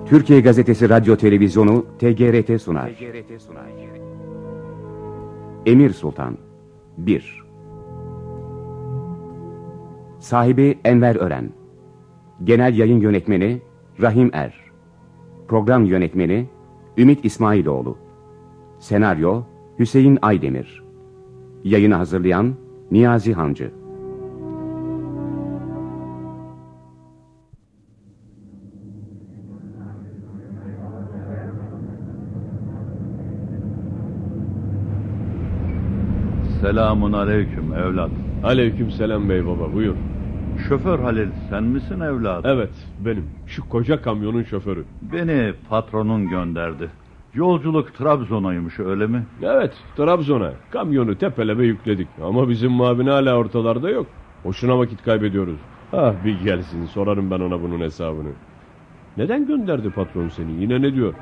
Türkiye Gazetesi Radyo Televizyonu TGRT sunar. Emir Sultan 1. Sahibi Enver Ören. Genel Yayın Yönetmeni Rahim Er. Program Yönetmeni Ümit İsmailoğlu. Senaryo Hüseyin Aydemir. Yayını hazırlayan Niyazi Hancı. Selamun aleyküm evlat. Aleyküm selam bey baba, buyur. Şoför Halil sen misin evlat? Evet benim, şu koca kamyonun şoförü. Beni patronun gönderdi. Yolculuk Trabzon'aymış öyle mi? Evet, Trabzon'a kamyonu tepeleme yükledik. Ama bizim muavin hala ortalarda yok. Boşuna vakit kaybediyoruz. Ah bir gelsin, sorarım ben ona bunun hesabını. Neden gönderdi patron seni, yine ne diyor?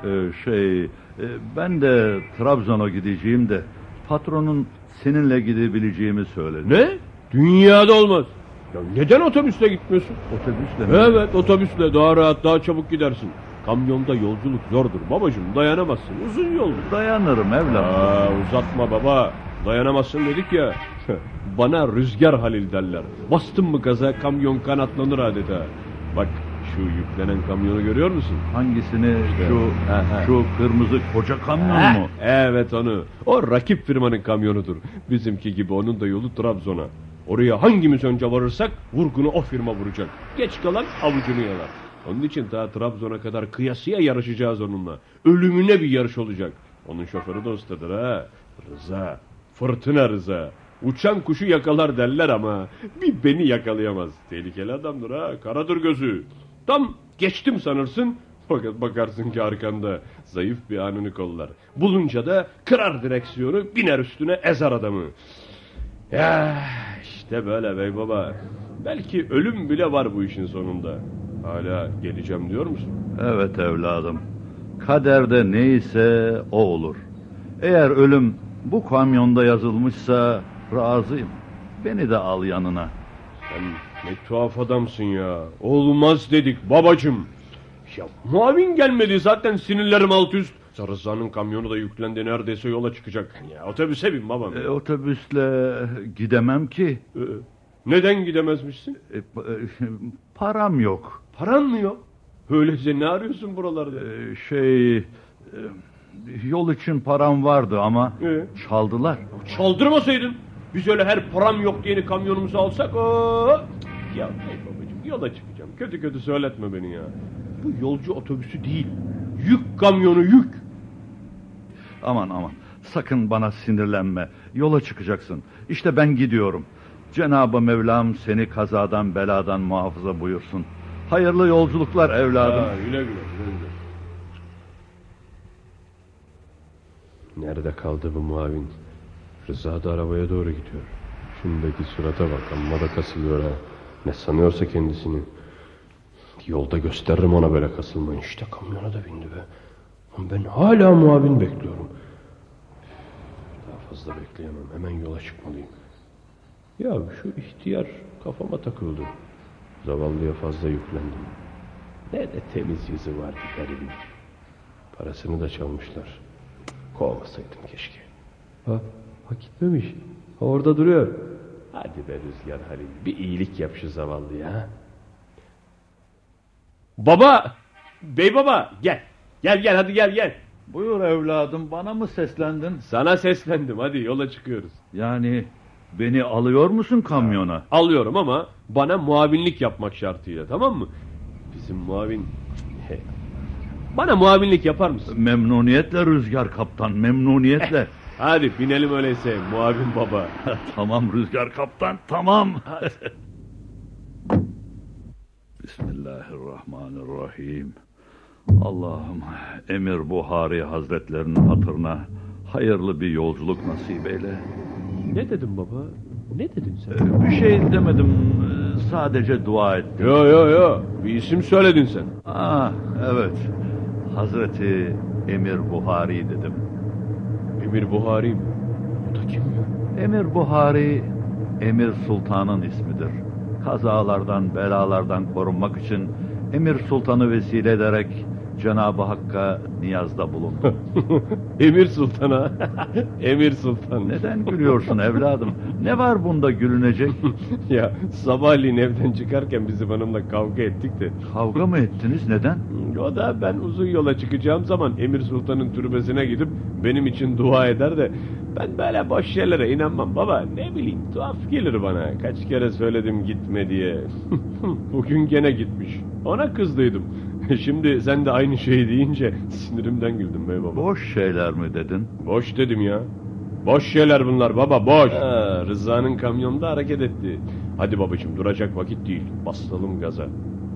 Ben de Trabzon'a gideceğim de patronun seninle gidebileceğimi söyledi. Ne? Dünyada olmaz. Ya neden otobüsle gitmiyorsun? Otobüsle mi? Evet, otobüsle daha rahat, daha çabuk gidersin. Kamyonda yolculuk zordur babacığım, dayanamazsın, uzun yoldur. Dayanırım evlat. Uzatma baba, dayanamazsın dedik ya. Bana Rüzgar Halil derler. Bastın mı gaza kamyon kanatlanır adeta. Bak şu yüklenen kamyonu görüyor musun? Hangisini? Şu kırmızı koca kamyon mu? Evet onu. O rakip firmanın kamyonudur. Bizimki gibi onun da yolu Trabzon'a. Oraya hangimiz önce varırsak vurgunu o firma vuracak. Geç kalan avucunu yalar. Onun için daha Trabzon'a kadar kıyasıya yarışacağız onunla. Ölümüne bir yarış olacak. Onun şoförü de ustadır ha. Rıza. Fırtına Rıza. Uçan kuşu yakalar derler ama bir beni yakalayamaz. Tehlikeli adamdır ha. Karadır gözü. Tam geçtim sanırsın. Fakat bakarsın ki arkanda zayıf bir anını kollar. Bulunca da kırar direksiyonu, biner üstüne ezer adamı. Ya işte böyle bey baba. Belki ölüm bile var bu işin sonunda. Hala geleceğim diyor musun? Evet evladım. Kaderde neyse o olur. Eğer ölüm bu kamyonda yazılmışsa razıyım. Beni de al yanına. Sen ne tuhaf adamsın ya. Olmaz dedik babacığım. Ya muavin gelmedi, zaten sinirlerim alt üst. Rıza'nın kamyonu da yüklendi, neredeyse yola çıkacak. Ya otobüse bin babam. Otobüsle gidemem ki. Neden gidemezmişsin? Param yok. Paran mı yok? Öyleyse ne arıyorsun buralarda? Yol için param vardı ama çaldılar. Çaldırmasaydın. Biz öyle her param yok diyeni kamyonumuzu alsak. Ya hey babacığım, yola çıkacağım. Kötü kötü söyletme beni ya. Bu yolcu otobüsü değil. Yük kamyonu, yük. Aman sakın bana sinirlenme. Yola çıkacaksın. İşte ben gidiyorum. Cenab-ı Mevlam seni kazadan beladan muhafaza buyursun. Hayırlı yolculuklar evladım. Güle güle. Nerede kaldı bu muavin? Rıza da arabaya doğru gidiyor. Şundaki surata bak, amma da kasılıyor ha. Ne sanıyorsa kendisini. Yolda gösteririm ona böyle kasılmayı. İşte kamyona da bindi be. Ben hala muavin bekliyorum. Daha fazla bekleyemem, hemen yola çıkmalıyım. Ya şu ihtiyar kafama takıldı. Zavallıya fazla yüklendim. Ne de temiz yüzü vardı garibin. Parasını da çalmışlar. Kovmasaydım keşke. Ha gitmemiş. Orada duruyor. Hadi be Rüzgar Halil, bir iyilik yap şu zavallıya. Baba! Bey baba, gel. Gel hadi gel. Buyur evladım, bana mı seslendin? Sana seslendim, hadi yola çıkıyoruz. Yani beni alıyor musun kamyona? Alıyorum ama bana muavinlik yapmak şartıyla, tamam mı? Bizim muavin... Bana muavinlik yapar mısın? Memnuniyetle Rüzgar Kaptan, memnuniyetle. Hadi binelim öyleyse muavin baba. Tamam Rüzgar Kaptan, tamam. Bismillahirrahmanirrahim. Allah'ım Emir Buhari Hazretlerinin hatırına hayırlı bir yolculuk nasip eyle. Ne dedin baba? Ne dedin sen? Bir şey demedim, sadece dua ettim. Yo, bir isim söyledin sen. Evet, Hazreti Emir Buhari dedim. Emir Buhari mi? O da kim ya? Emir Buhari Emir Sultan'ın ismidir. Kazalardan belalardan korunmak için Emir Sultan'ı vesile ederek Cenab-ı Hakk'a niyazda bulundum. Emir Sultan'a. Emir Sultan. Neden gülüyorsun evladım? Ne var bunda gülünecek? Ya sabahleyin evden çıkarken bizim hanımla kavga ettik de. Kavga mı ettiniz? Neden? O da ben uzun yola çıkacağım zaman Emir Sultan'ın türbesine gidip benim için dua eder de ben böyle boş şeylere inanmam baba. Ne bileyim, tuhaf gelir bana. Kaç kere söyledim gitme diye. Bugün gene gitmiş. Ona kızdıydım. Şimdi sen de aynı şeyi deyince sinirimden güldüm bey baba. Boş şeyler mi dedin? Boş dedim ya. Boş şeyler bunlar baba, boş. Rıza'nın kamyonda hareket etti. Hadi babacığım, duracak vakit değil. Basalım gaza.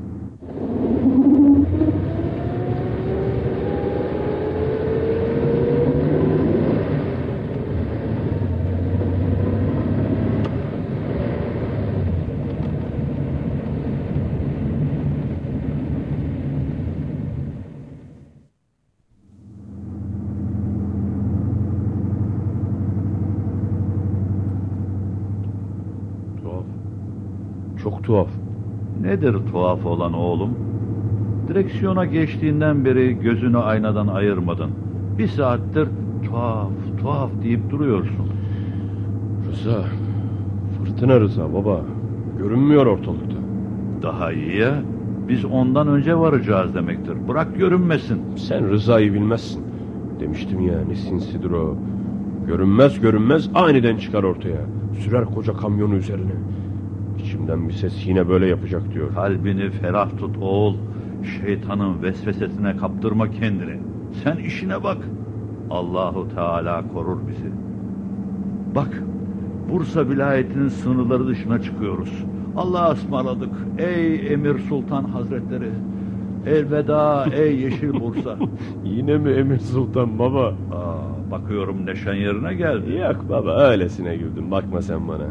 Çok tuhaf. Nedir tuhaf olan oğlum? Direksiyona geçtiğinden beri gözünü aynadan ayırmadın. Bir saattir tuhaf, tuhaf deyip duruyorsun. Rıza, fırtına Rıza baba. Görünmüyor ortalıkta. Daha iyi ya. Biz ondan önce varacağız demektir. Bırak görünmesin. Sen Rıza'yı bilmezsin. Demiştim ya, ne sinsidir o. Görünmez görünmez aniden çıkar ortaya. Sürer koca kamyonu üzerine. İçimden bir ses yine böyle yapacak diyor. Kalbini ferah tut oğul. Şeytanın vesvesesine kaptırma kendini. Sen işine bak. Allahu Teala korur bizi. Bak, Bursa vilayetinin sınırları dışına çıkıyoruz. Allah'a ısmarladık ey Emir Sultan Hazretleri. Elveda ey yeşil Bursa. Yine mi Emir Sultan baba? Bakıyorum neşen yerine geldi. Yok baba, öylesine güldüm, bakma sen bana.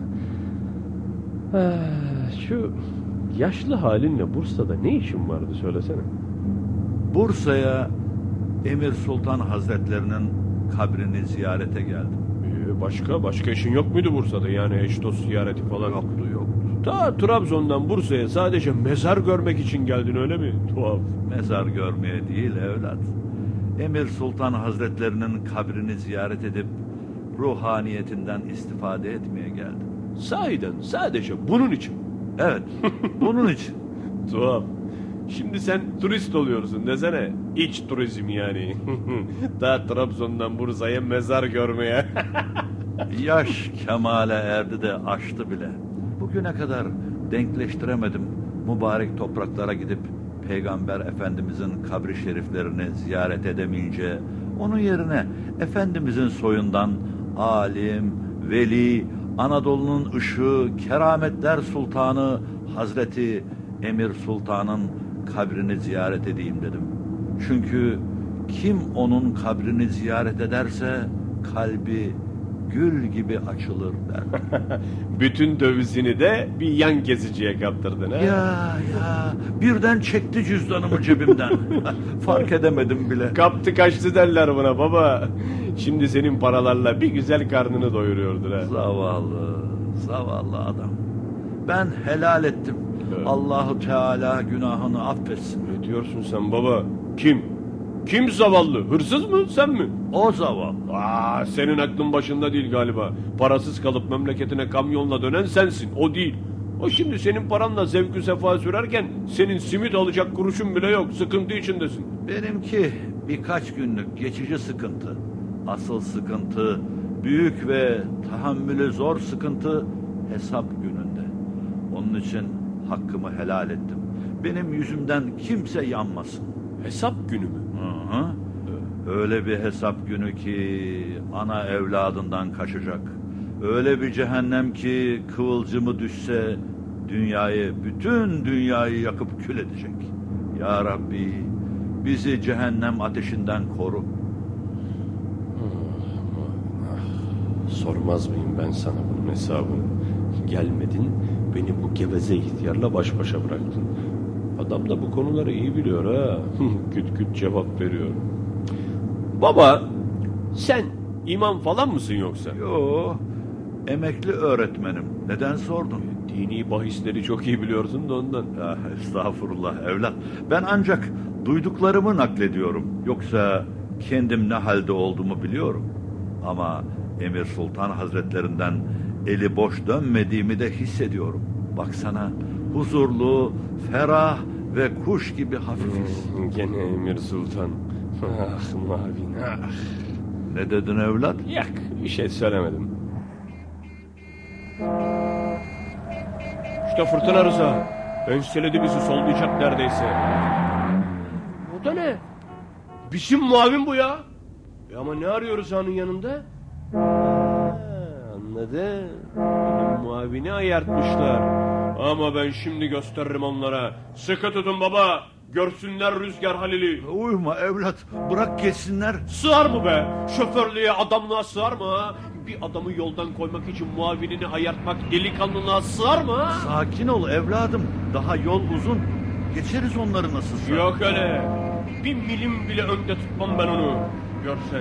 Şu yaşlı halinle Bursa'da ne işin vardı söylesene. Bursa'ya Emir Sultan Hazretlerinin kabrini ziyarete geldim. Başka işin yok muydu Bursa'da, yani eş dost ziyareti falan? Yoktu. Ta Trabzon'dan Bursa'ya sadece mezar görmek için geldin, öyle mi? Tuhaf. Mezar görmeye değil evlat. Emir Sultan Hazretlerinin kabrini ziyaret edip ruhaniyetinden istifade etmeye geldim. Sahiden sadece bunun için. Evet, bunun için. Tuhaf. Şimdi sen turist oluyorsun desene. İç turizm yani. Daha Trabzon'dan Bursa'ya mezar görmeye. Yaş kemale erdi de aştı bile. Bugüne kadar denkleştiremedim. Mübarek topraklara gidip Peygamber Efendimizin kabri şeriflerini ziyaret edemeyince onun yerine Efendimizin soyundan alim, veli, Anadolu'nun ışığı, kerametler sultanı Hazreti Emir Sultan'ın kabrini ziyaret edeyim dedim. Çünkü kim onun kabrini ziyaret ederse kalbi gül gibi açılır derler. Bütün dövizini de bir yan kesiciye kaptırdın ha? Ya birden çekti cüzdanımı cebimden. Fark edemedim bile. Kaptı kaçtı derler buna baba. Şimdi senin paralarla bir güzel karnını doyuruyordur ha. Zavallı adam. Ben helal ettim. Evet. Allahu Teala günahını affetsin. Ne diyorsun sen baba? Kim? Kim zavallı? Hırsız mı, sen mi? O zavallı. Senin aklın başında değil galiba. Parasız kalıp memleketine kamyonla dönen sensin, o değil. O şimdi senin paranla zevkü sefa sürerken senin simit alacak kuruşun bile yok. Sıkıntı içindesin. Benimki birkaç günlük geçici sıkıntı. Asıl sıkıntı, büyük ve tahammülü zor sıkıntı hesap gününde. Onun için hakkımı helal ettim. Benim yüzümden kimse yanmasın. Hesap günü mü? Hı. Öyle bir hesap günü ki ana evladından kaçacak. Öyle bir cehennem ki kıvılcımı düşse bütün dünyayı yakıp kül edecek. Ya Rabbi, bizi cehennem ateşinden koru. Sormaz mıyım ben sana bunun hesabını? Gelmedin, beni bu geveze ihtiyarla baş başa bıraktın. Adam da bu konuları iyi biliyor ha. Küt küt cevap veriyor. Baba, sen imam falan mısın yoksa? Yo, emekli öğretmenim. Neden sordun? Dini bahisleri çok iyi biliyorsun da ondan. Ya, estağfurullah evlat. Ben ancak duyduklarımı naklediyorum. Yoksa kendim ne halde olduğumu biliyorum. Ama Emir Sultan Hazretlerinden eli boş dönmediğimi de hissediyorum. Baksana, huzurlu, ferah ve kuş gibi hafifiz. Gene Emir Sultan. Ah Mavin ah. Ne dedin evlat? Yak, bir şey söylemedim. İşte fırtına Rıza. Önseledi bizi, sollayacak neredeyse. O da ne? Bizim Mavin bu ya. Ama ne arıyor Rıza'nın yanında? Anladım. Benim Mavin'i ayartmışlar. Ama ben şimdi gösteririm onlara. Sıkı tutun baba. Görsünler Rüzgar Halil'i. Uyuma evlat, bırak geçsinler. Sığar mı be? Şoförlüğe, adamlığa sığar mı ha? Bir adamı yoldan koymak için muavinini ayartmak delikanlılığa sığar mı ha? Sakin ol evladım, daha yol uzun. Geçeriz onları nasılsa. Yok öyle. Bir milim bile önde tutmam ben onu. Görsen.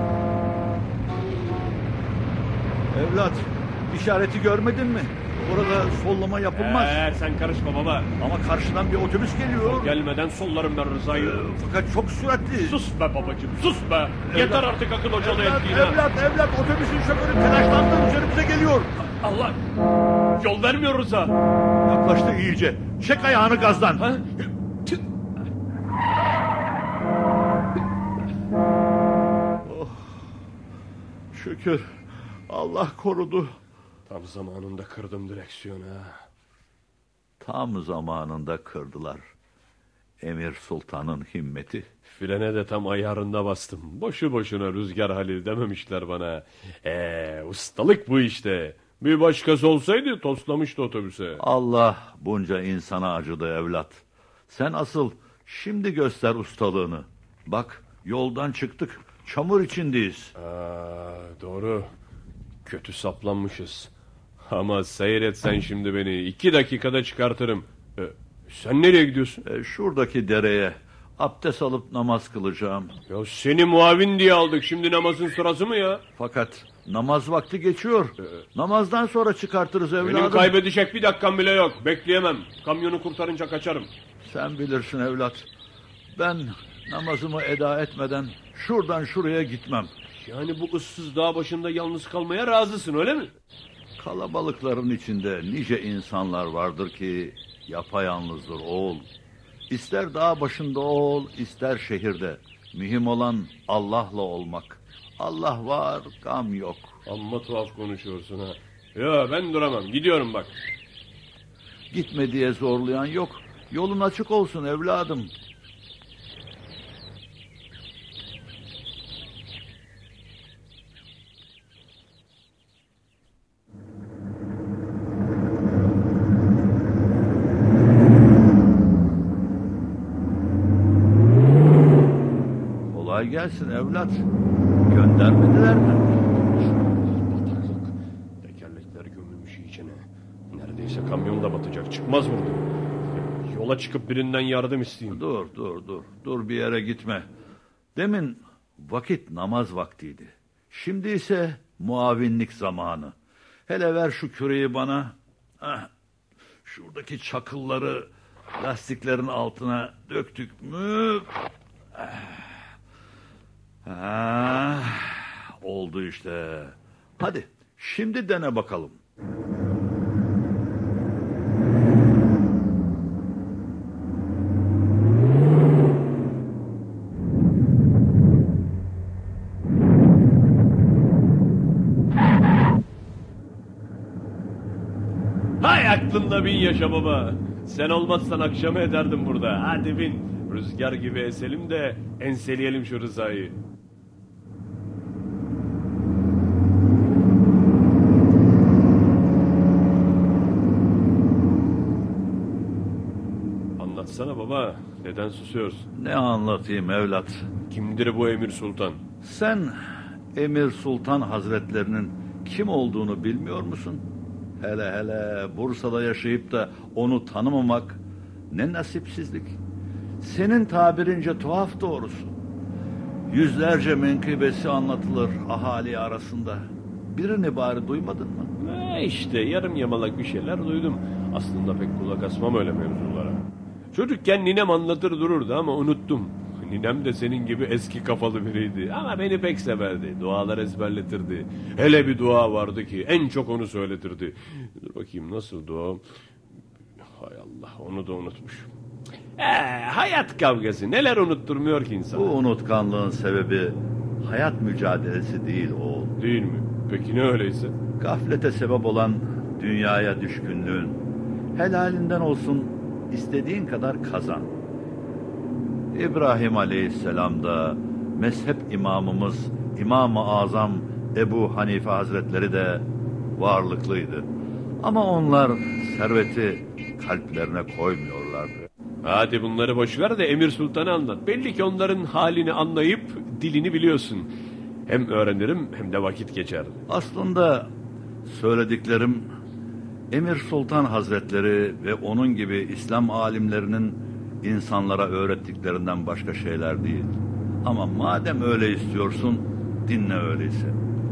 Evlat, işareti görmedin mi? Orada sollama yapılmaz. Sen karışma baba. Ama karşıdan bir otobüs geliyor. Gelmeden sollarım ben Rıza'yı. Fakat çok süratli. Sus be babacığım, sus be. Yeter artık akıl hocalı ettiğine. Evlat, otobüsün şoförü telaşlandı, üzerimize geliyor. Allah! Yol vermiyor Rıza. Yaklaştı iyice. Çek ayağını gazdan. Ha? Oh, şükür. Allah korudu. Tam zamanında kırdım direksiyonu ha. Tam zamanında kırdılar. Emir Sultan'ın himmeti. Frene de tam ayarında bastım. Boşu boşuna Rüzgar Halil dememişler bana. Ustalık bu işte. Bir başkası olsaydı toslamıştı otobüse. Allah bunca insana acıdı evlat. Sen asıl şimdi göster ustalığını. Bak yoldan çıktık. Çamur içindeyiz. Doğru. Kötü saplanmışız. Ama seyret sen şimdi beni. 2 dakikada çıkartırım. Sen nereye gidiyorsun? Şuradaki dereye abdest alıp namaz kılacağım. Ya seni muavin diye aldık. Şimdi namazın sırası mı ya? Fakat namaz vakti geçiyor. Namazdan sonra çıkartırız evladım. Benim kaybedecek bir dakikam bile yok. Bekleyemem. Kamyonu kurtarınca kaçarım. Sen bilirsin evlat. Ben namazımı eda etmeden şuradan şuraya gitmem. Yani bu ıssız dağ başında yalnız kalmaya razısın öyle mi? Kalabalıkların içinde nice insanlar vardır ki yapayalnızdır oğul. İster dağ başında ol, ister şehirde. Mühim olan Allah'la olmak. Allah var, gam yok. Amma tuhaf konuşuyorsun ha. Ya ben duramam, gidiyorum bak. Gitme diye zorlayan yok. Yolun açık olsun evladım. Kolay gelsin evlat. Göndermediler mi? Bataklık. Tekerlekler gömülmüş içine. Neredeyse kamyon da batacak. Çıkmaz buradan. Yola çıkıp birinden yardım isteyeyim. Dur bir yere gitme. Demin vakit namaz vaktiydi. Şimdi ise muavinlik zamanı. Hele ver şu küreği bana. Şuradaki çakılları lastiklerin altına döktük mü? Oldu işte. Hadi şimdi dene bakalım. Hay aklında bin yaşa baba. Sen olmazsan akşamı ederdim burada. Hadi bin. Rüzgar gibi eselim de enseleyelim şu Rıza'yı. Anlatsana baba. Neden susuyorsun? Ne anlatayım evlat? Kimdir bu Emir Sultan? Sen Emir Sultan Hazretlerinin kim olduğunu bilmiyor musun? Hele Bursa'da yaşayıp da onu tanımamak ne nasipsizlik. Senin tabirince tuhaf doğrusu. Yüzlerce menkıbesi anlatılır ahali arasında. Birini bari duymadın mı? İşte yarım yamalak bir şeyler duydum. Aslında pek kulak asmam öyle mevzulara. Çocukken ninem anlatır dururdu ama unuttum. Ninem de senin gibi eski kafalı biriydi ama beni pek severdi. Dualar ezberletirdi. Hele bir dua vardı ki en çok onu söyletirdi. Dur bakayım nasıl dua? Hay Allah, onu da unutmuşum. Hayat kavgası neler unutturmuyor ki insan. Bu unutkanlığın sebebi hayat mücadelesi değil oğul. Değil mi? Peki ne öyleyse? Gaflete sebep olan dünyaya düşkünlüğün. Helalinden olsun, istediğin kadar kazan. İbrahim Aleyhisselam da, mezhep imamımız İmam-ı Azam Ebu Hanife Hazretleri de varlıklıydı. Ama onlar serveti kalplerine koymuyorlardı. Hadi bunları boşver de Emir Sultan'ı anlat. Belli ki onların halini anlayıp dilini biliyorsun. Hem öğrenirim hem de vakit geçer. Aslında söylediklerim Emir Sultan Hazretleri ve onun gibi İslam alimlerinin insanlara öğrettiklerinden başka şeyler değil. Ama madem öyle istiyorsun, dinle öyleyse.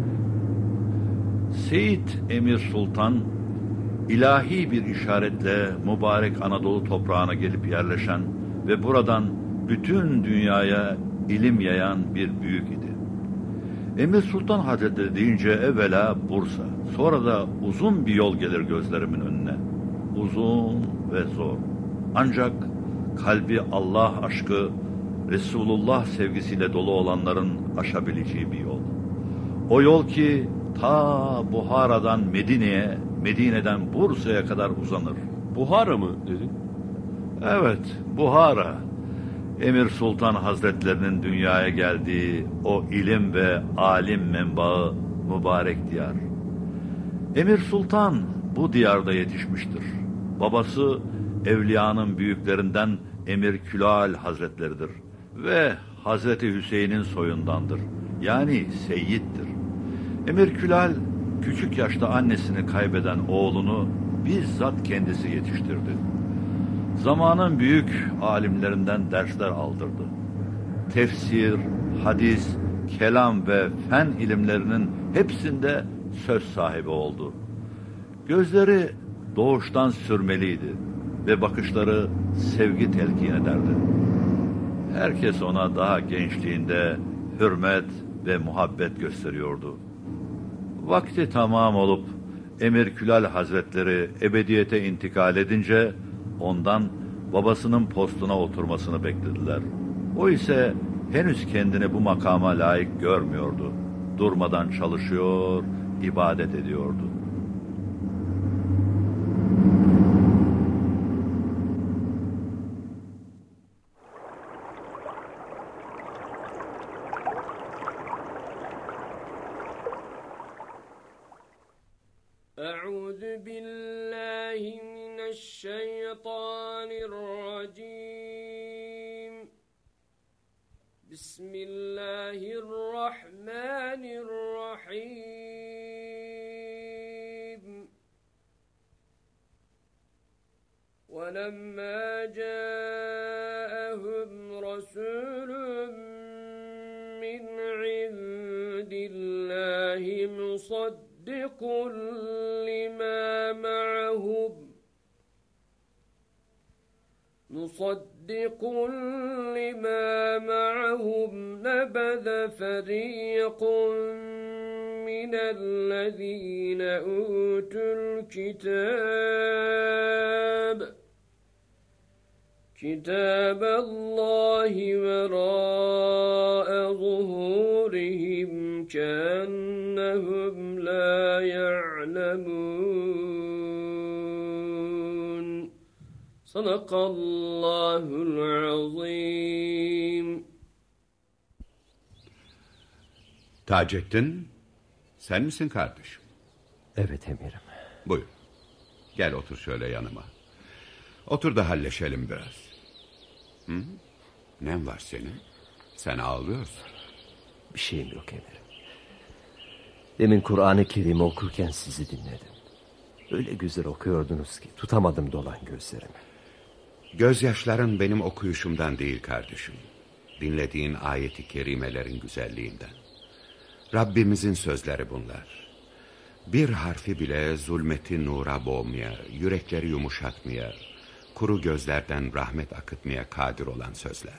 Seyit Emir Sultan, ilahi bir işaretle mübarek Anadolu toprağına gelip yerleşen ve buradan bütün dünyaya ilim yayan bir büyük idi. Emir Sultan Hazretleri deyince evvela Bursa, sonra da uzun bir yol gelir gözlerimin önüne. Uzun ve zor. Ancak kalbi Allah aşkı, Resulullah sevgisiyle dolu olanların aşabileceği bir yol. O yol ki ta Buhara'dan Medine'ye, Medine'den Bursa'ya kadar uzanır. Buhara mı dedin? Evet, Buhara. Emir Sultan Hazretlerinin dünyaya geldiği o ilim ve alim menbaı mübarek diyar. Emir Sultan bu diyarda yetişmiştir. Babası evliyanın büyüklerinden Emir Külal Hazretleridir ve Hazreti Hüseyin'in soyundandır. Yani seyyittir. Emir Külal küçük yaşta annesini kaybeden oğlunu bizzat kendisi yetiştirdi. Zamanın büyük alimlerinden dersler aldırdı. Tefsir, hadis, kelam ve fen ilimlerinin hepsinde söz sahibi oldu. Gözleri doğuştan sürmeliydi ve bakışları sevgi telkin ederdi. Herkes ona daha gençliğinde hürmet ve muhabbet gösteriyordu. Vakti tamam olup Emir Külal Hazretleri ebediyete intikal edince ondan babasının postuna oturmasını beklediler. O ise henüz kendini bu makama layık görmüyordu. Durmadan çalışıyor, ibadet ediyordu. Euzu billahi mineşşeytanirracim. Bismillahirrahmanirrahim. وَلَمَّا جَاءَهُمْ رَسُولٌ مِّنْ عِندِ اللَّهِ مُصَدِّقٌ لما معهم نبذ فريق من الذين أوتوا كتاب الله وراء ظهورهم كأنهم لا يعلمون. Sadakallahul azim. Taceddin, sen misin kardeşim? Evet emirim. Buyur. Gel otur şöyle yanıma. Otur da halleşelim biraz. Hı? Ne var senin? Sen ağlıyorsun. Bir şeyim yok emirim. Demin Kur'an-ı Kerim'i okurken sizi dinledim. Öyle güzel okuyordunuz ki tutamadım dolan gözlerimi. Gözyaşların benim okuyuşumdan değil kardeşim. Dinlediğin ayeti kerimelerin güzelliğinden. Rabbimizin sözleri bunlar. Bir harfi bile zulmeti nura boğmaya, yürekleri yumuşatmaya, kuru gözlerden rahmet akıtmaya kadir olan sözler.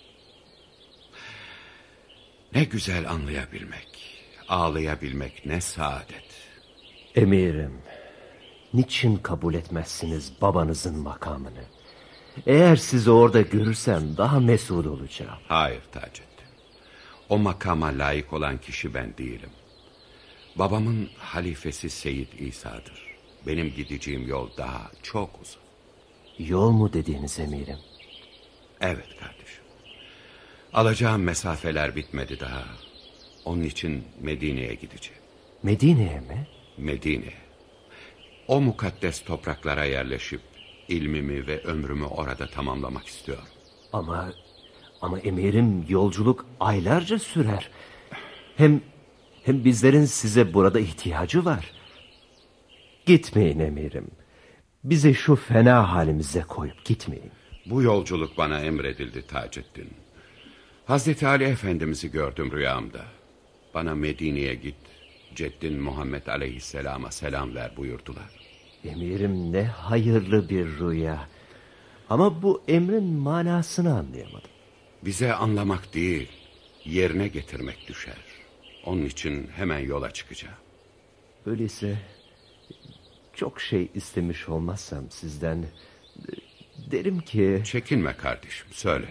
Ne güzel anlayabilmek, ağlayabilmek ne saadet. Emirim, niçin kabul etmezsiniz babanızın makamını? Eğer sizi orada görürsem daha mesut olacağım. Hayır Taceddin. O makama layık olan kişi ben değilim. Babamın halifesi Seyyid İsa'dır. Benim gideceğim yol daha çok uzun. Yol mu dediğiniz emirim? Evet kardeşim. Alacağım mesafeler bitmedi daha. Onun için Medine'ye gideceğim. Medine'ye mi? Medine'ye. O mukaddes topraklara yerleşip ilmimi ve ömrümü orada tamamlamak istiyorum. Ama emirim, yolculuk aylarca sürer. Hem bizlerin size burada ihtiyacı var. Gitmeyin emirim. Bizi şu fena halimize koyup gitmeyin. Bu yolculuk bana emredildi Taceddin. Hazreti Ali Efendimiz'i gördüm rüyamda. Bana Medine'ye git, Ceddin Muhammed Aleyhisselam'a selam ver buyurdular. Emirim, ne hayırlı bir rüya. Ama bu emrin manasını anlayamadım. Bize anlamak değil, yerine getirmek düşer. Onun için hemen yola çıkacağım. Öyleyse çok şey istemiş olmazsam sizden, derim ki... Çekinme kardeşim, söyle.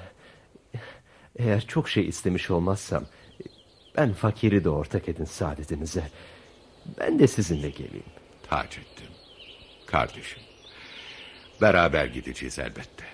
Eğer çok şey istemiş olmazsam, ben fakiri de ortak edin saadetinize. Ben de sizinle geleyim. Taceddin, kardeşim, beraber gideceğiz elbette.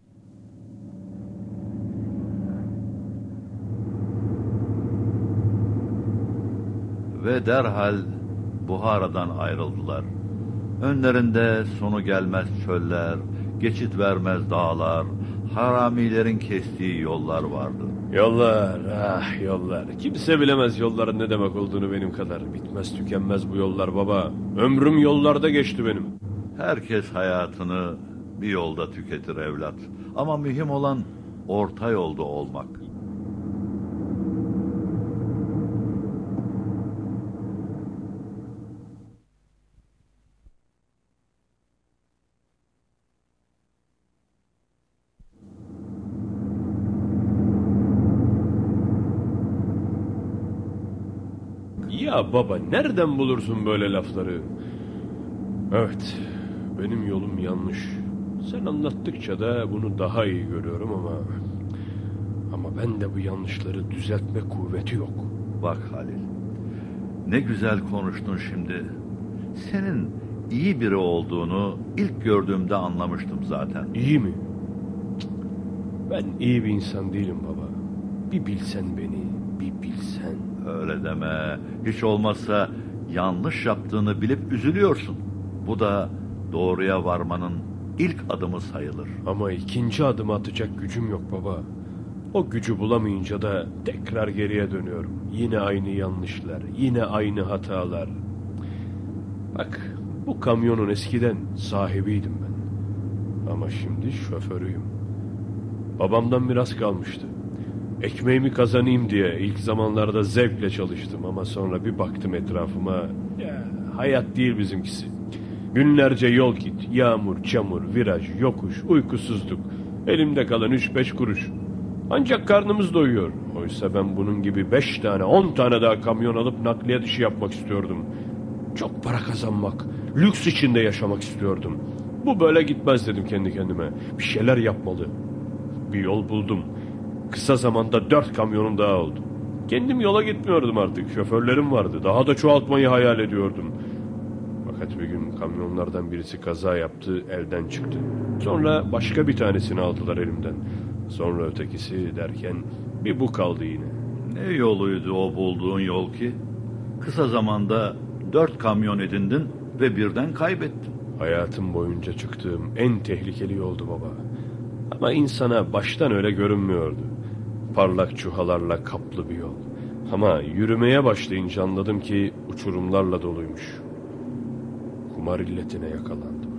Ve derhal Buhara'dan ayrıldılar. Önlerinde sonu gelmez çöller, geçit vermez dağlar, haramilerin kestiği yollar vardı. Yollar, ah yollar. Kimse bilemez yolların ne demek olduğunu benim kadar. Bitmez tükenmez bu yollar baba. Ömrüm yollarda geçti benim. Herkes hayatını bir yolda tüketir evlat. Ama mühim olan orta yolda olmak. Ya baba, nereden bulursun böyle lafları? Evet, benim yolum yanlış. Sen anlattıkça da bunu daha iyi görüyorum ama ben de bu yanlışları düzeltme kuvveti yok. Bak Halil, ne güzel konuştun şimdi. Senin iyi biri olduğunu ilk gördüğümde anlamıştım zaten. İyi mi? Ben iyi bir insan değilim baba. Bir bilsen beni, bir bilsen. Öyle deme. Hiç olmazsa yanlış yaptığını bilip üzülüyorsun. Bu da doğruya varmanın ilk adımı sayılır. Ama ikinci adımı atacak gücüm yok baba. O gücü bulamayınca da tekrar geriye dönüyorum. Yine aynı yanlışlar, yine aynı hatalar. Bak, bu kamyonun eskiden sahibiydim ben. Ama şimdi şoförüyüm. Babamdan miras kalmıştı. Ekmeğimi kazanayım diye ilk zamanlarda zevkle çalıştım ama sonra bir baktım etrafıma. Ya, hayat değil bizimkisi. Günlerce yol git, yağmur, çamur, viraj, yokuş, uykusuzluk. Elimde kalan 3-5 kuruş. Ancak karnımız doyuyor. Oysa ben bunun gibi 5 tane, 10 tane daha kamyon alıp nakliyat işi yapmak istiyordum. Çok para kazanmak, lüks içinde yaşamak istiyordum. Bu böyle gitmez dedim kendi kendime. Bir şeyler yapmalı. Bir yol buldum. Kısa zamanda 4 kamyonum daha oldu. Kendim yola gitmiyordum artık. Şoförlerim vardı. Daha da çoğaltmayı hayal ediyordum. Fakat bir gün kamyonlardan birisi kaza yaptı, elden çıktı. Sonra başka bir tanesini aldılar elimden. Sonra ötekisi derken bir bu kaldı yine. Ne yoluydu o bulduğun yol ki? Kısa zamanda 4 kamyon edindin ve birden kaybettin. Hayatım boyunca çıktığım en tehlikeli yoldu baba. Ama insana baştan öyle görünmüyordu. Parlak çuhalarla kaplı bir yol. Ama yürümeye başlayınca anladım ki uçurumlarla doluymuş. Kumar illetine yakalandım.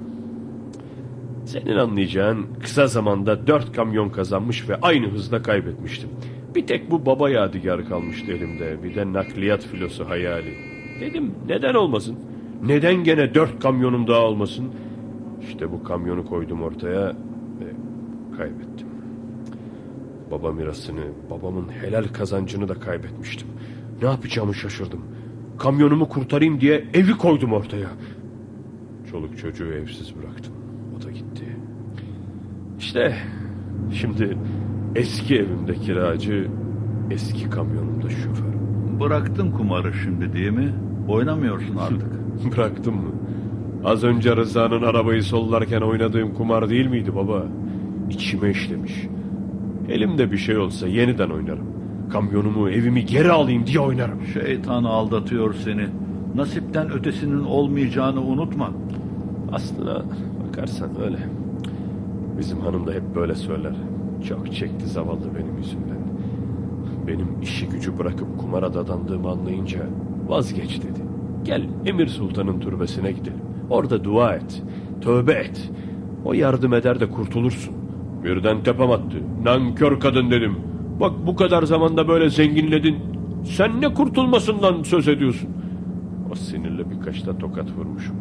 Senin anlayacağın, kısa zamanda 4 kamyon kazanmış ve aynı hızla kaybetmiştim. Bir tek bu baba yadigarı kalmıştı elimde. Bir de nakliyat filosu hayali. Dedim neden olmasın? Neden gene 4 kamyonum daha olmasın? İşte bu kamyonu koydum ortaya ve kaybettim. Baba mirasını, babamın helal kazancını da kaybetmiştim. Ne yapacağımı şaşırdım. Kamyonumu kurtarayım diye evi koydum ortaya. Çoluk çocuğu evsiz bıraktım. O da gitti. İşte şimdi eski evimde kiracı, eski kamyonumda şoför. Bıraktın kumarı şimdi değil mi? Oynamıyorsun artık. Bıraktım mı? Az önce Rıza'nın arabayı sollarken oynadığım kumar değil miydi baba? İçime işlemiş. Elimde bir şey olsa yeniden oynarım. Kamyonumu, evimi geri alayım diye oynarım. Şeytan aldatıyor seni. Nasipten ötesinin olmayacağını unutma. Aslına bakarsan öyle. Bizim hanım da hep böyle söyler. Çok çekti zavallı benim yüzümden. Benim işi gücü bırakıp kumara dadandığımı anlayınca vazgeç dedi. Gel Emir Sultan'ın türbesine gidelim. Orada dua et, tövbe et. O yardım eder de kurtulursun. Birden tepem attı. Nankör kadın dedim. Bak bu kadar zamanda böyle zenginledin. Sen ne kurtulmasından söz ediyorsun? O sinirle birkaç da tokat vurmuşum.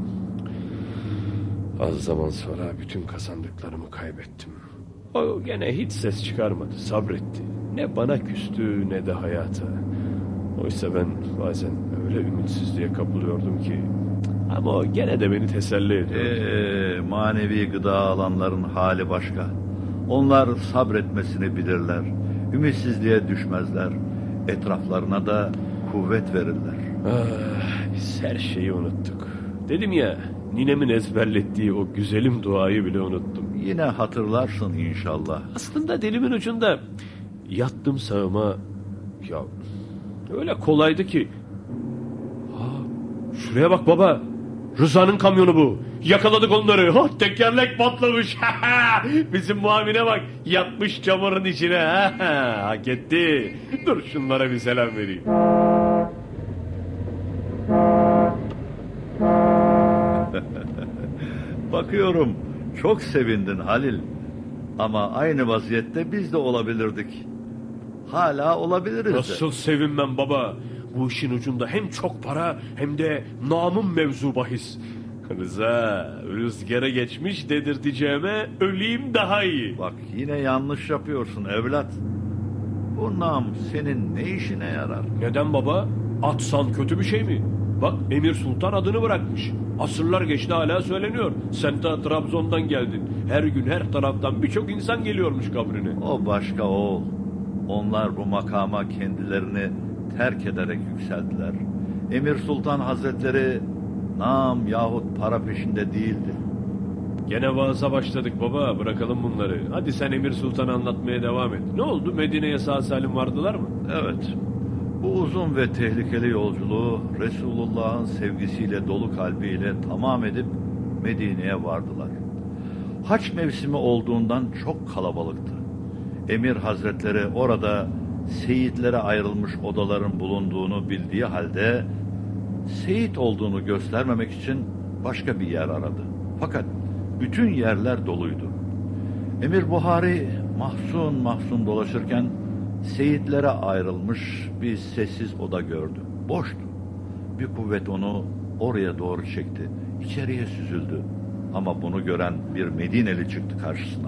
Az zaman sonra bütün kazandıklarımı kaybettim. O gene hiç ses çıkarmadı, sabretti. Ne bana küstü ne de hayata. Oysa ben bazen öyle ümitsizliğe kapılıyordum ki. Ama o gene de beni teselli ediyor. Manevi gıda alanların hali başka. Onlar sabretmesini bilirler. Ümitsizliğe düşmezler. Etraflarına da kuvvet verirler. Biz her şeyi unuttuk. Dedim ya, ninemin ezberlettiği o güzelim duayı bile unuttum. Yine hatırlarsın inşallah. Aslında dilimin ucunda yattım sağıma. Ya öyle kolaydı ki. Şuraya bak baba. Rıza'nın kamyonu bu. Yakaladık onları. Tekerlek patlamış. Bizim muavine bak. Yatmış çamurun içine. Hak etti. Dur şunlara bir selam vereyim. Bakıyorum çok sevindin Halil. Ama aynı vaziyette biz de olabilirdik. Hala olabiliriz de. Nasıl sevinmem baba. Bu işin ucunda hem çok para hem de namım mevzu bahis. Rıza rüzgara geçmiş dedirteceğime öleyim daha iyi. Bak yine yanlış yapıyorsun evlat. Bu nam senin ne işine yarar? Neden baba? Atsan kötü bir şey mi? Bak Emir Sultan adını bırakmış. Asırlar geçti hala söyleniyor. Sen de Trabzon'dan geldin. Her gün her taraftan birçok insan geliyormuş kabrine. O başka oğul. Onlar bu makama kendilerini terk ederek yükseldiler. Emir Sultan Hazretleri nam yahut para peşinde değildi. Gene vaaza başladık baba, bırakalım bunları. Hadi sen Emir Sultan'ı anlatmaya devam et. Ne oldu, Medine'ye sağ salim vardılar mı? Evet. Bu uzun ve tehlikeli yolculuğu Resulullah'ın sevgisiyle dolu kalbiyle tamam edip Medine'ye vardılar. Haç mevsimi olduğundan çok kalabalıktı. Emir Hazretleri orada seyitlere ayrılmış odaların bulunduğunu bildiği halde seyit olduğunu göstermemek için başka bir yer aradı. Fakat bütün yerler doluydu. Emir Buhari mahzun dolaşırken seyitlere ayrılmış bir sessiz oda gördü. Boştu. Bir kuvvet onu oraya doğru çekti. İçeriye süzüldü. Ama bunu gören bir Medineli çıktı karşısına.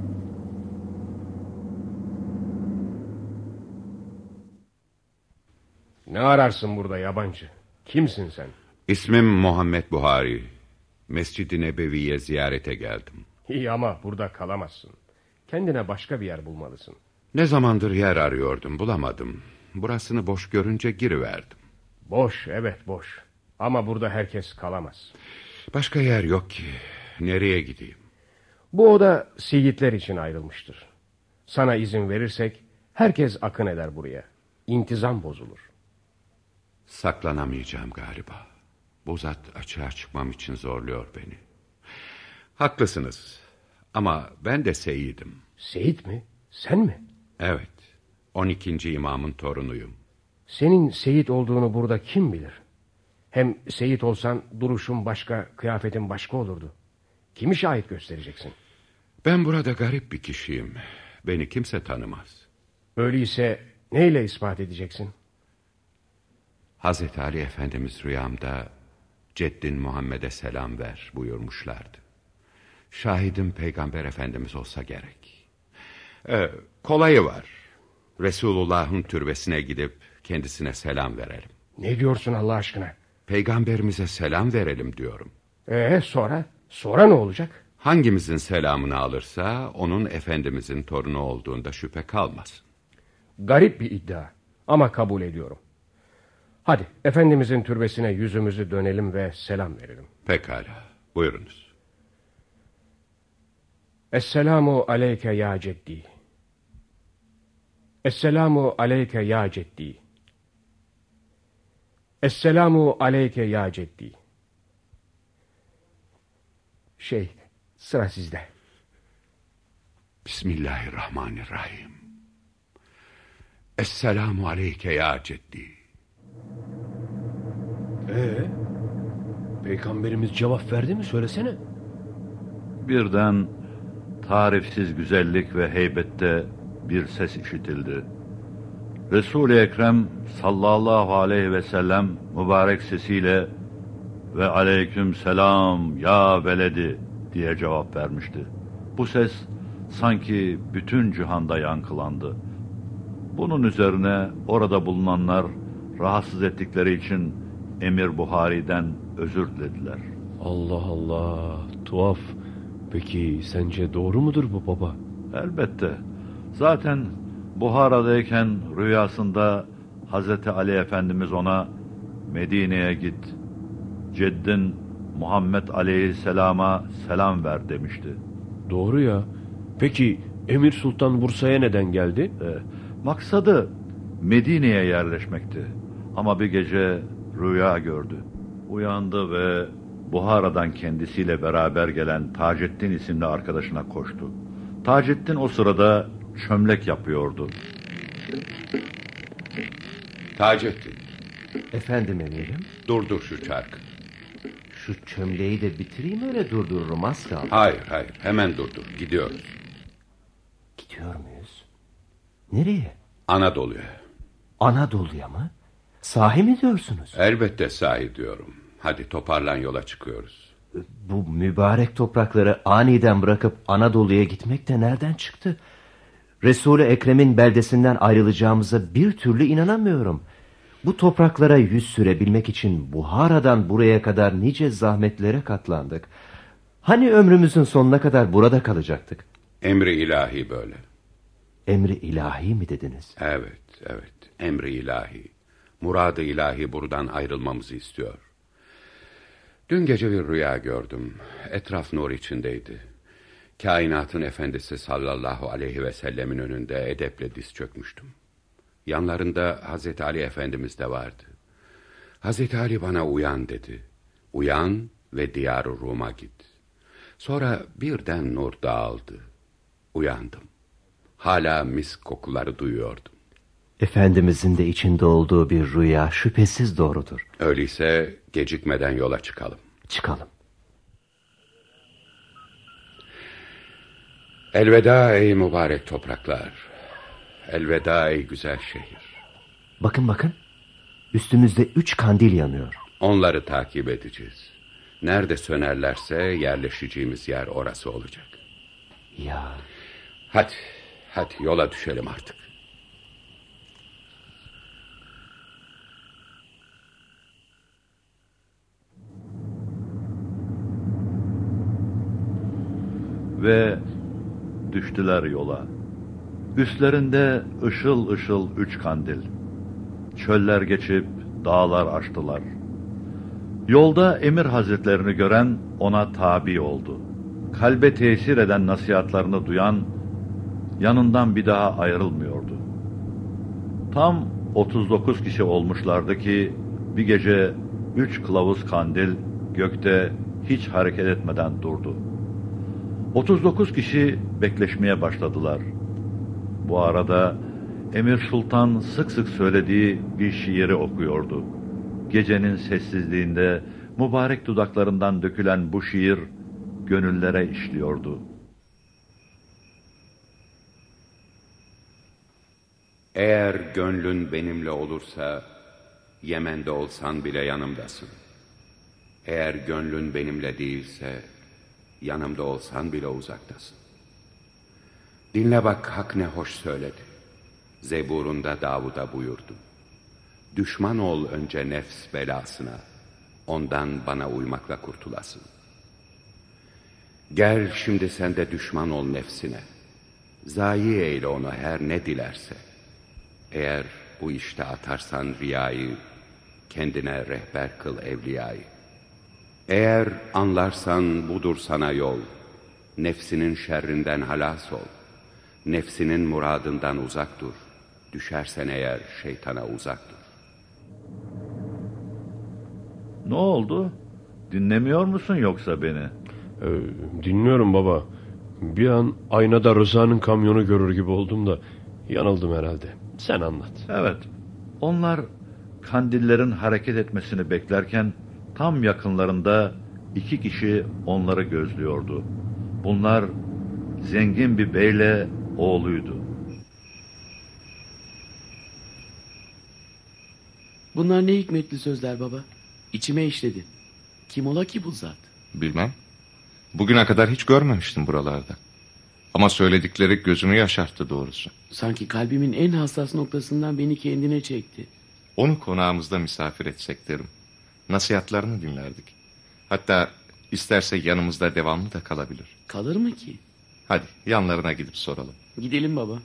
Ne ararsın burada yabancı? Kimsin sen? İsmim Muhammed Buhari. Mescid-i Nebevi'ye ziyarete geldim. İyi ama burada kalamazsın. Kendine başka bir yer bulmalısın. Ne zamandır yer arıyordum, bulamadım. Burasını boş görünce giriverdim. Boş, evet boş. Ama burada herkes kalamaz. Başka yer yok ki. Nereye gideyim? Bu oda seyitler için ayrılmıştır. Sana izin verirsek herkes akın eder buraya. İntizam bozulur. Saklanamayacağım galiba. Bu zat açığa çıkmam için zorluyor beni. Haklısınız. Ama ben de seyidim. Seyit mi? Sen mi? Evet. 12. imamın torunuyum. Senin seyit olduğunu burada kim bilir? Hem seyit olsan duruşun başka, kıyafetin başka olurdu. Kimi şahit göstereceksin? Ben burada garip bir kişiyim. Beni kimse tanımaz. Öyleyse neyle ispat edeceksin? Hazreti Ali Efendimiz rüyamda ceddin Muhammed'e selam ver buyurmuşlardı. Şahidim Peygamber Efendimiz olsa gerek. Kolayı var. Resulullah'ın türbesine gidip kendisine selam verelim. Ne diyorsun Allah aşkına? Peygamberimize selam verelim diyorum. Sonra? Sonra ne olacak? Hangimizin selamını alırsa onun Efendimizin torunu olduğunda şüphe kalmasın. Garip bir iddia ama kabul ediyorum. Hadi Efendimizin türbesine yüzümüzü dönelim ve selam verelim. Pekala, buyurunuz. Esselamu aleyke ya ceddi. Esselamu aleyke ya ceddi. Esselamu aleyke ya ceddi. Sıra sizde. Bismillahirrahmanirrahim. Esselamu aleyke ya ceddi. Peygamberimiz cevap verdi mi, söylesene. Birden tarifsiz güzellik ve heybette bir ses işitildi. Resul-i Ekrem sallallahu aleyhi ve sellem mübarek sesiyle ve aleyküm selam ya veledi diye cevap vermişti. Bu ses sanki bütün cihanda yankılandı. Bunun üzerine orada bulunanlar rahatsız ettikleri için Emir Buhari'den özür dilediler. Allah Allah, tuhaf. Peki sence doğru mudur bu baba? Elbette. Zaten Buhara'dayken rüyasında Hazreti Ali Efendimiz ona Medine'ye git, ceddin Muhammed Aleyhisselam'a selam ver demişti. Doğru ya. Peki Emir Sultan Bursa'ya neden geldi? Maksadı Medine'ye yerleşmekti. Ama bir gece rüya gördü. Uyandı ve Buhara'dan kendisiyle beraber gelen Taceddin isimli arkadaşına koştu. Taceddin o sırada çömlek yapıyordu. Taceddin, Efendim emirim. durdur şu çarkı. Şu çömleği de bitireyim, öyle durdururum, az kaldı. Hayır, hemen durdur, gidiyoruz. Gidiyor muyuz? Nereye? Anadolu'ya. Anadolu'ya mı? Sahi mi diyorsunuz? Elbette sahi diyorum. Hadi toparlan, yola çıkıyoruz. Bu mübarek toprakları aniden bırakıp Anadolu'ya gitmek de nereden çıktı? Resul-i Ekrem'in beldesinden ayrılacağımıza bir türlü inanamıyorum. Bu topraklara yüz sürebilmek için Buhara'dan buraya kadar nice zahmetlere katlandık. Hani ömrümüzün sonuna kadar burada kalacaktık? Emri ilahi böyle. Emri ilahi mi dediniz? Evet, emri ilahi. Muradı ilahi buradan ayrılmamızı istiyor. Dün gece bir rüya gördüm. Etraf nur içindeydi. Kainatın efendisi sallallahu aleyhi ve sellemin önünde edeple diz çökmüştüm. Yanlarında Hazreti Ali Efendimiz de vardı. Hazreti Ali bana uyan dedi. Uyan ve Diyar-ı Rum'a git. Sonra birden nur dağıldı. Uyandım. Hala misk kokuları duyuyordum. Efendimizin de içinde olduğu bir rüya şüphesiz doğrudur. Öyleyse gecikmeden yola çıkalım. Çıkalım. Elveda ey mübarek topraklar. Elveda ey güzel şehir. Bakın. Üstümüzde 3 kandil yanıyor. Onları takip edeceğiz. Nerede sönerlerse yerleşeceğimiz yer orası olacak. Ya. Hadi yola düşelim artık. Ve düştüler yola. Üstlerinde ışıl ışıl 3 kandil. Çöller geçip dağlar aştılar. Yolda Emir Hazretlerini gören ona tabi oldu. Kalbe tesir eden nasihatlarını duyan yanından bir daha ayrılmıyordu. Tam 39 kişi olmuşlardı ki bir gece 3 kılavuz kandil gökte hiç hareket etmeden durdu. 39 kişi bekleşmeye başladılar. Bu arada Emir Sultan sık sık söylediği bir şiiri okuyordu. Gecenin sessizliğinde mübarek dudaklarından dökülen bu şiir gönüllere işliyordu. Eğer gönlün benimle olursa Yemen'de olsan bile yanımdasın. Eğer gönlün benimle değilse, yanımda olsan bile uzaktasın. Dinle bak, Hak ne hoş söyledi. Zebur'unda Davud'a buyurdu. Düşman ol önce nefs belasına, ondan bana uymakla kurtulasın. Gel şimdi sen de düşman ol nefsine. Zayi eyle onu her ne dilerse. Eğer bu işte atarsan riyayı, kendine rehber kıl evliyayı. Eğer anlarsan budur sana yol, nefsinin şerrinden halas ol. Nefsinin muradından uzak dur, düşersen eğer şeytana uzak dur. Ne oldu? Dinlemiyor musun yoksa beni? Dinliyorum baba. Bir an aynada Rıza'nın kamyonu görür gibi oldum da yanıldım herhalde. Sen anlat. Evet. Onlar kandillerin hareket etmesini beklerken tam yakınlarında 2 kişi onları gözlüyordu. Bunlar zengin bir beyle oğluydu. Bunlar ne hikmetli sözler baba. İçime işledi. Kim ola ki bu zat? Bilmem. Bugüne kadar hiç görmemiştim buralarda. Ama söyledikleri gözümü yaşarttı doğrusu. Sanki kalbimin en hassas noktasından beni kendine çekti. Onu konağımızda misafir etsek derim. Nasihatlarını dinlerdik. Hatta isterse yanımızda devamlı da kalabilir. Kalır mı ki? Hadi yanlarına gidip soralım. Gidelim baba.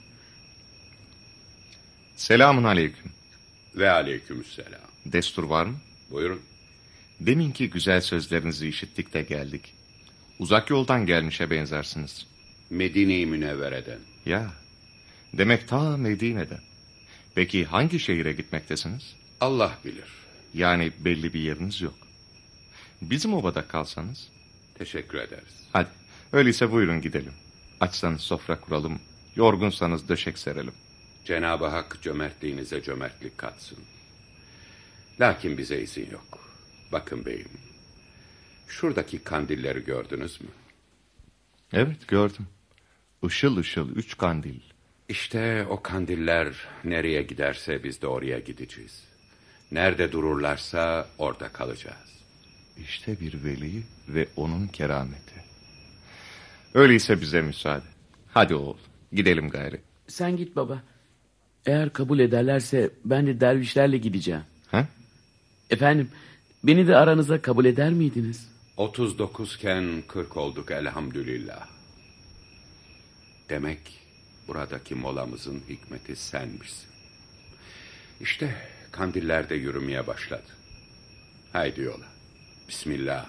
Selamun aleyküm. Ve aleykümselam. Destur var mı? Buyurun. Deminki güzel sözlerinizi işittik de geldik. Uzak yoldan gelmişe benzersiniz. Medine-i Münevvere'den. Ya, demek ta Medine'den. Peki hangi şehire gitmektesiniz? Allah bilir. Yani belli bir yeriniz yok. Bizim obada kalsanız? Teşekkür ederiz. Hadi, öyleyse buyurun gidelim. Açsanız sofra kuralım, yorgunsanız döşek serelim. Cenab-ı Hak cömertliğinize cömertlik katsın. Lakin bize izin yok. Bakın beyim, şuradaki kandilleri gördünüz mü? Evet, gördüm. Işıl ışıl 3 kandil. İşte o kandiller nereye giderse biz de oraya gideceğiz. Nerede dururlarsa orada kalacağız. İşte bir veli ve onun kerameti. Öyleyse bize müsaade. Hadi oğul, gidelim gayri. Sen git baba. Eğer kabul ederlerse ben de dervişlerle gideceğim. Ha? Efendim, beni de aranıza kabul eder miydiniz? 39 iken 40 olduk elhamdülillah. Demek buradaki molamızın hikmeti senmişsin. İşte kandiller de yürümeye başladı. Haydi yola. Bismillah.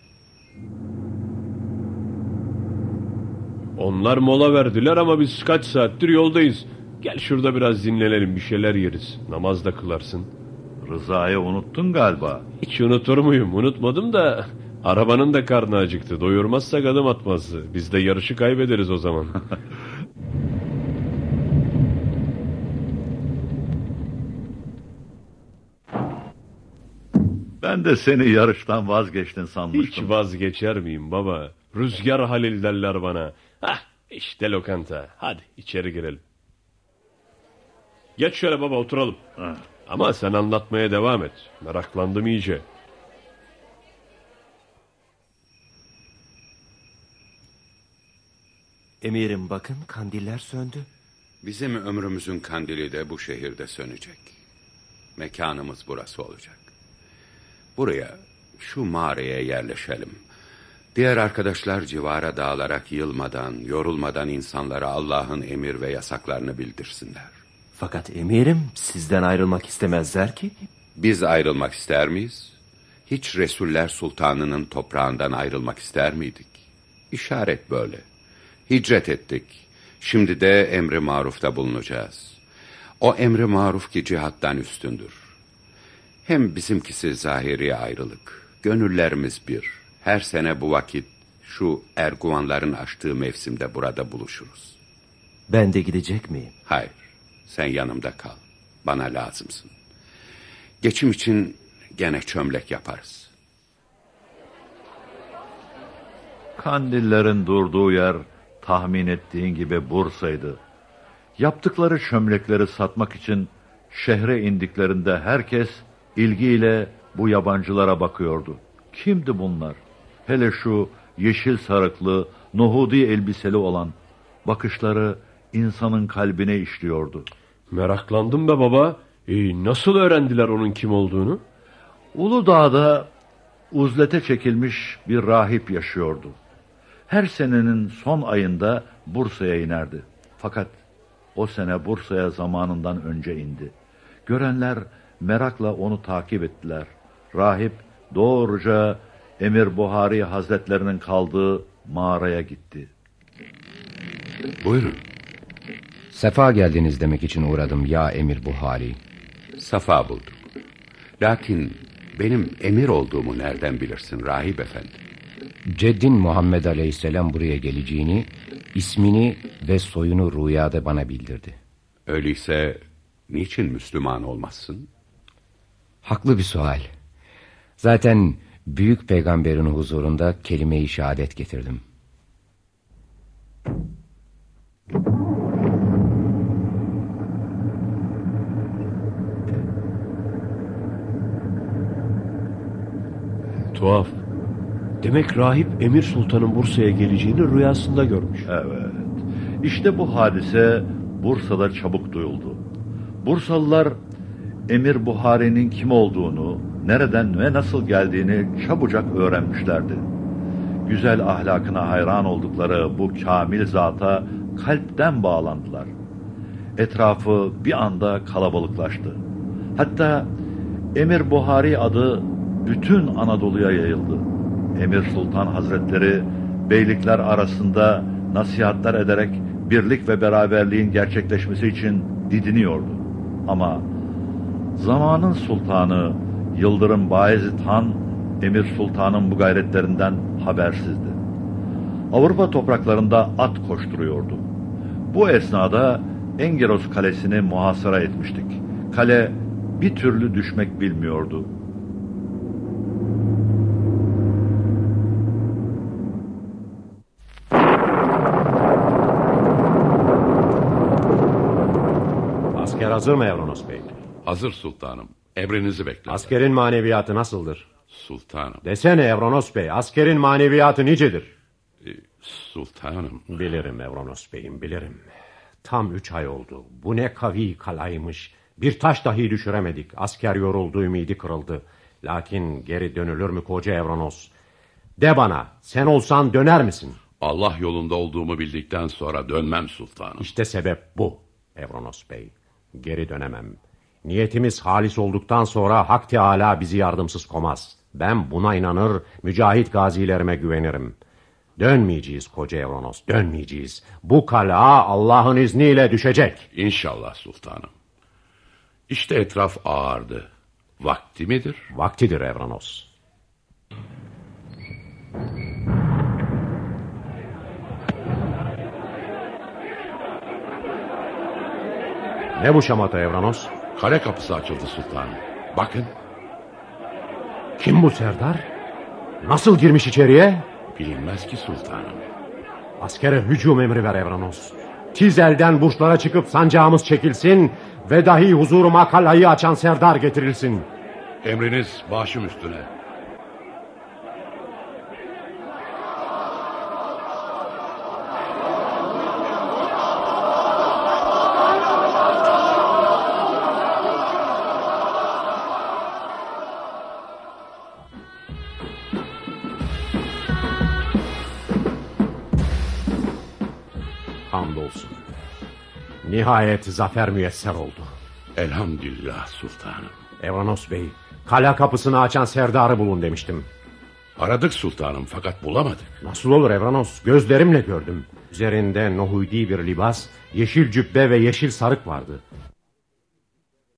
Onlar mola verdiler ama biz kaç saattir yoldayız. Gel şurada biraz dinlenelim, bir şeyler yeriz. Namaz da kılarsın. Rıza'yı unuttun galiba. Hiç unutur muyum? Unutmadım da arabanın da karnı acıktı. Doyurmazsak adım atmaz. Biz de yarışı kaybederiz o zaman. Ben de seni yarıştan vazgeçtin sanmıştım. Hiç vazgeçer miyim baba? Rüzgar Halil derler bana. Hah, işte lokanta. Hadi içeri girelim. Geç şöyle baba, oturalım. Ha. Ama sen anlatmaya devam et. Meraklandım iyice. Emirim bakın, kandiller söndü. Bizim ömrümüzün kandili de bu şehirde sönecek. Mekanımız burası olacak. Buraya, şu mağaraya yerleşelim. Diğer arkadaşlar civara dağılarak yılmadan, yorulmadan insanlara Allah'ın emir ve yasaklarını bildirsinler. Fakat emirim sizden ayrılmak istemezler ki. Biz ayrılmak ister miyiz? Hiç Resuller Sultanı'nın toprağından ayrılmak ister miydik? İşaret böyle. Hicret ettik. Şimdi de emri marufta bulunacağız. O emri maruf ki cihattan üstündür. Hem bizimkisi zahiri ayrılık. Gönüllerimiz bir. Her sene bu vakit şu erguvanların açtığı mevsimde burada buluşuruz. Ben de gidecek miyim? Hayır, sen yanımda kal. Bana lazımsın. Geçim için gene çömlek yaparız. Kandillerin durduğu yer tahmin ettiğin gibi Bursa'ydı. Yaptıkları çömlekleri satmak için şehre indiklerinde herkes ilgiyle bu yabancılara bakıyordu. Kimdi bunlar? Hele şu yeşil sarıklı, nohudi elbiseli olan, bakışları insanın kalbine işliyordu. Meraklandım be baba. Nasıl öğrendiler onun kim olduğunu? Uludağ'da uzlete çekilmiş bir rahip yaşıyordu. Her senenin son ayında Bursa'ya inerdi. Fakat o sene Bursa'ya zamanından önce indi. Görenler merakla onu takip ettiler. Rahip doğruca Emir Buhari Hazretlerinin kaldığı mağaraya gitti. Buyurun. Sefa geldiniz demek için uğradım ya Emir Buhari. Safa bulduk. Lakin benim emir olduğumu nereden bilirsin rahip efendi? Ceddin Muhammed Aleyhisselam buraya geleceğini, ismini ve soyunu rüyada bana bildirdi. Öyleyse niçin Müslüman olmazsın? Haklı bir sual. Zaten büyük peygamberin huzurunda kelime-i şehadet getirdim. Tuhaf. Demek rahip Emir Sultan'ın Bursa'ya geleceğini rüyasında görmüş. Evet. İşte bu hadise Bursa'da çabuk duyuldu. Bursalılar Emir Buhari'nin kim olduğunu, nereden ve nasıl geldiğini çabucak öğrenmişlerdi. Güzel ahlakına hayran oldukları bu kamil zata kalpten bağlandılar. Etrafı bir anda kalabalıklaştı. Hatta Emir Buhari adı bütün Anadolu'ya yayıldı. Emir Sultan Hazretleri beylikler arasında nasihatler ederek birlik ve beraberliğin gerçekleşmesi için didiniyordu. Ama zamanın sultanı Yıldırım Bayezid Han, Emir Sultan'ın bu gayretlerinden habersizdi. Avrupa topraklarında at koşturuyordu. Bu esnada Engeros Kalesi'ni muhasara etmiştik. Kale bir türlü düşmek bilmiyordu. Asker hazır mı Evronos Bey? Hazır sultanım. Emrinizi beklerim. Askerin maneviyatı nasıldır? Sultanım. Desene Evronos Bey, askerin maneviyatı nicedir? Sultanım. Bilirim Evronos Bey'im, bilirim. Tam 3 ay oldu. Bu ne kavi kalaymış. Bir taş dahi düşüremedik. Asker yoruldu, ümidi kırıldı. Lakin geri dönülür mü koca Evronos? De bana, sen olsan döner misin? Allah yolunda olduğumu bildikten sonra dönmem sultanım. İşte sebep bu Evronos Bey. Geri dönemem. Niyetimiz halis olduktan sonra Hak Teâlâ bizi yardımsız komaz. Ben buna inanır, mücahit gazilerime güvenirim. Dönmeyeceğiz koca Evronos, dönmeyeceğiz. Bu kala Allah'ın izniyle düşecek. İnşallah sultanım. İşte etraf ağardı. Vakti midir? Vaktidir Evronos. Ne bu şamata Evronos? Kale kapısı açıldı sultanım. Bakın. Kim bu Serdar? Nasıl girmiş içeriye? Bilinmez ki sultanım. Askere hücum emri ver Evronos. Tiz elden burçlara çıkıp sancağımız çekilsin ve dahi huzuruma kalayı açan Serdar getirilsin. Emriniz başım üstüne. Hamdolsun. Nihayet zafer müyesser oldu. Elhamdülillah sultanım. Evronos Bey, kale kapısını açan Serdar'ı bulun demiştim. Aradık sultanım fakat bulamadık. Nasıl olur Evronos? Gözlerimle gördüm. Üzerinde nohudi bir libas, yeşil cübbe ve yeşil sarık vardı.